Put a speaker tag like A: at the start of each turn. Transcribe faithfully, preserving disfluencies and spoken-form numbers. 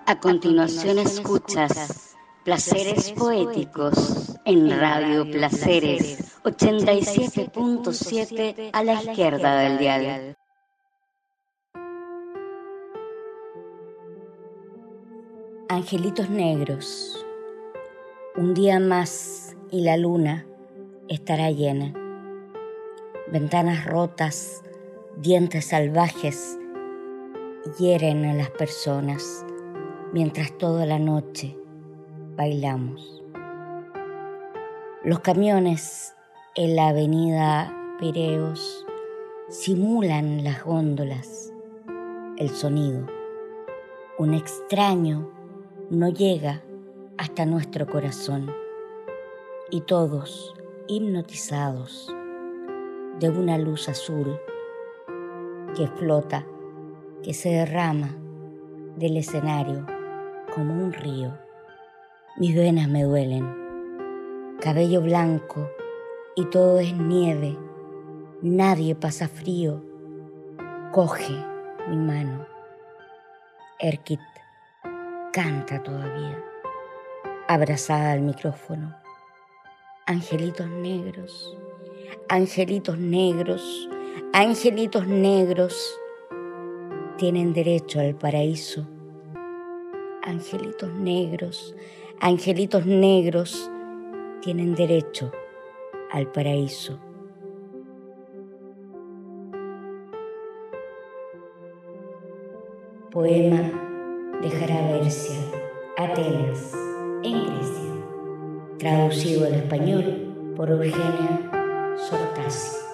A: A continuación escuchas Placeres Poéticos en Radio Placeres ochenta y siete punto siete a la izquierda del dial.
B: Angelitos negros, un día más y la luna estará llena. Ventanas rotas, dientes salvajes hieren a las personas mientras toda la noche bailamos. Los camiones en la avenida Pireos simulan las góndolas, el sonido. Un extraño no llega hasta nuestro corazón y todos hipnotizados de una luz azul que flota, que se derrama del escenario como un río. Mis venas me duelen, cabello blanco y todo es nieve, nadie pasa frío. Coge mi mano, Erkit canta todavía, abrazada al micrófono. Angelitos negros, angelitos negros, angelitos negros tienen derecho al paraíso. Angelitos negros, angelitos negros tienen derecho al paraíso. Poema de Jarabersia, Atenas, en Grecia, traducido al español por Eugenia Sortasi.